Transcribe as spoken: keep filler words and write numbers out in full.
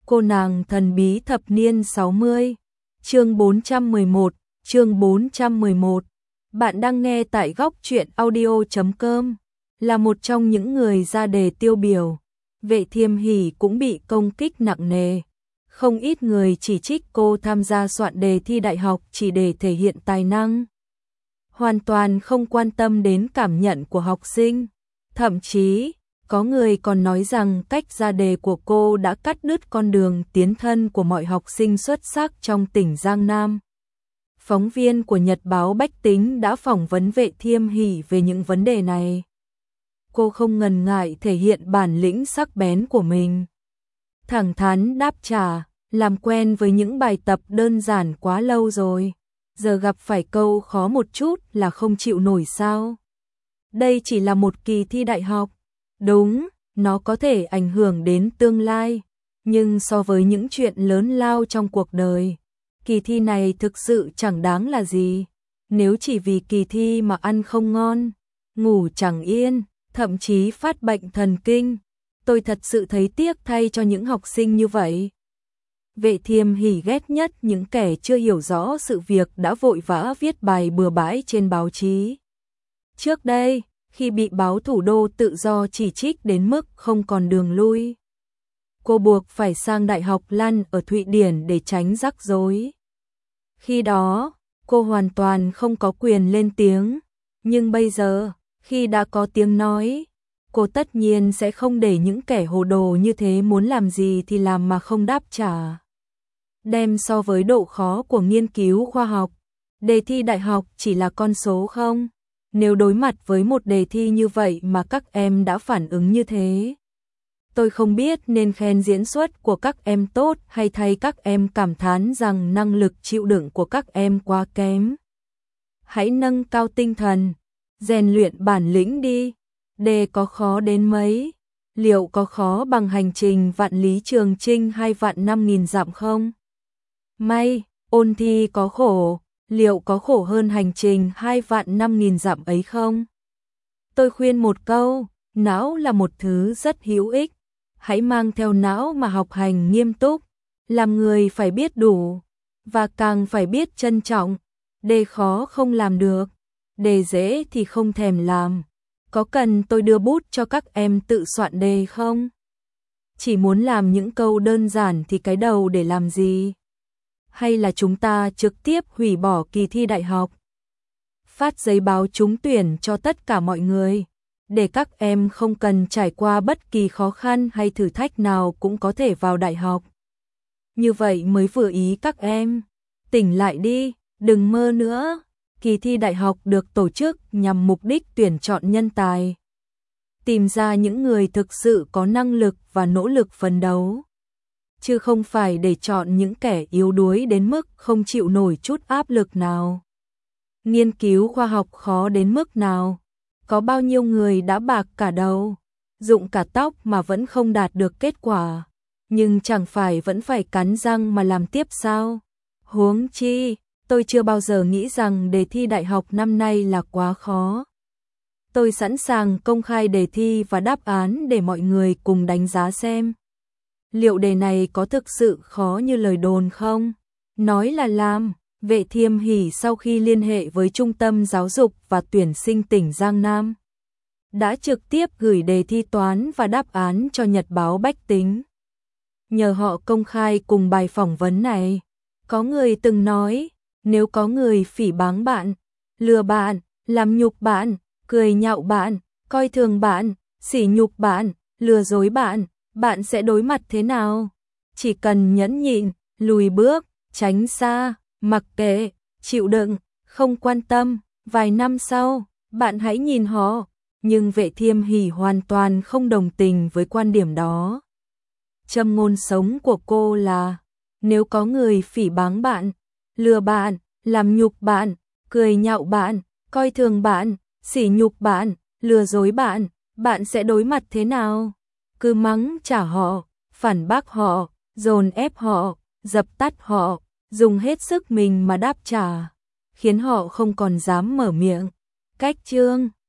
Cô nàng thần bí thập niên sáu mươi. Chương bốn trăm mười một, chương bốn trăm mười một. Bạn đang nghe tại góc truyện audio chấm com, là một trong những người ra đề tiêu biểu. Vệ Thiêm Hỷ cũng bị công kích nặng nề. Không ít người chỉ trích cô tham gia soạn đề thi đại học chỉ để thể hiện tài năng, hoàn toàn không quan tâm đến cảm nhận của học sinh. Thậm chí, có người còn nói rằng cách ra đề của cô đã cắt đứt con đường tiến thân của mọi học sinh xuất sắc trong tỉnh Giang Nam. Phóng viên của Nhật báo Bách Tính đã phỏng vấn Vệ Thiêm Hỷ về những vấn đề này. Cô không ngần ngại thể hiện bản lĩnh sắc bén của mình, thẳng thắn đáp trả, làm quen với những bài tập đơn giản quá lâu rồi, giờ gặp phải câu khó một chút là không chịu nổi sao? Đây chỉ là một kỳ thi đại học. Đúng, nó có thể ảnh hưởng đến tương lai, nhưng so với những chuyện lớn lao trong cuộc đời, kỳ thi này thực sự chẳng đáng là gì. Nếu chỉ vì kỳ thi mà ăn không ngon, ngủ chẳng yên, thậm chí phát bệnh thần kinh, tôi thật sự thấy tiếc thay cho những học sinh như vậy. Vệ Thiêm Hỷ ghét nhất những kẻ chưa hiểu rõ sự việc đã vội vã viết bài bừa bãi trên báo chí. Trước đây, khi bị báo Thủ đô Tự do chỉ trích đến mức không còn đường lui, cô buộc phải sang Đại học Lăn ở Thụy Điển để tránh rắc rối. Khi đó, cô hoàn toàn không có quyền lên tiếng, nhưng bây giờ, khi đã có tiếng nói, cô tất nhiên sẽ không để những kẻ hồ đồ như thế muốn làm gì thì làm mà không đáp trả. Đem so với độ khó của nghiên cứu khoa học, đề thi đại học chỉ là con số không? Nếu đối mặt với một đề thi như vậy mà các em đã phản ứng như thế, tôi không biết nên khen diễn xuất của các em tốt hay thay các em cảm thán rằng năng lực chịu đựng của các em quá kém. Hãy nâng cao tinh thần, rèn luyện bản lĩnh đi. Đề có khó đến mấy? Liệu có khó bằng hành trình vạn lý trường chinh hay vạn năm nghìn dặm không? May, ôn thi có khổ. Liệu có khổ hơn hành trình hai vạn năm nghìn dặm ấy không? Tôi khuyên một câu, não là một thứ rất hữu ích. Hãy mang theo não mà học hành nghiêm túc. Làm người phải biết đủ, và càng phải biết trân trọng. Đề khó không làm được, đề dễ thì không thèm làm. Có cần tôi đưa bút cho các em tự soạn đề không? Chỉ muốn làm những câu đơn giản thì cái đầu để làm gì? Hay là chúng ta trực tiếp hủy bỏ kỳ thi đại học, phát giấy báo trúng tuyển cho tất cả mọi người, để các em không cần trải qua bất kỳ khó khăn hay thử thách nào cũng có thể vào đại học. Như vậy mới vừa ý các em. Tỉnh lại đi, đừng mơ nữa. Kỳ thi đại học được tổ chức nhằm mục đích tuyển chọn nhân tài, tìm ra những người thực sự có năng lực và nỗ lực phấn đấu, chứ không phải để chọn những kẻ yếu đuối đến mức không chịu nổi chút áp lực nào. Nghiên cứu khoa học khó đến mức nào? Có bao nhiêu người đã bạc cả đầu, rụng cả tóc mà vẫn không đạt được kết quả, nhưng chẳng phải vẫn phải cắn răng mà làm tiếp sao? Huống chi, tôi chưa bao giờ nghĩ rằng đề thi đại học năm nay là quá khó. Tôi sẵn sàng công khai đề thi và đáp án để mọi người cùng đánh giá xem. Liệu đề này có thực sự khó như lời đồn không? Nói là làm. Vệ Thiêm Hỷ sau khi liên hệ với Trung tâm Giáo dục và Tuyển sinh tỉnh Giang Nam, đã trực tiếp gửi đề thi toán và đáp án cho Nhật báo Bách Tính. Nhờ họ công khai cùng bài phỏng vấn này, có người từng nói, nếu có người phỉ báng bạn, lừa bạn, làm nhục bạn, cười nhạo bạn, coi thường bạn, sỉ nhục bạn, lừa dối bạn, bạn sẽ đối mặt thế nào? Chỉ cần nhẫn nhịn, lùi bước, tránh xa, mặc kệ, chịu đựng, không quan tâm, vài năm sau, bạn hãy nhìn họ. Nhưng Vệ Thiêm Hỷ hoàn toàn không đồng tình với quan điểm đó. Châm ngôn sống của cô là, nếu có người phỉ báng bạn, lừa bạn, làm nhục bạn, cười nhạo bạn, coi thường bạn, sỉ nhục bạn, lừa dối bạn, bạn sẽ đối mặt thế nào? Cứ mắng trả họ, phản bác họ, dồn ép họ, dập tắt họ, dùng hết sức mình mà đáp trả, khiến họ không còn dám mở miệng. Cách chương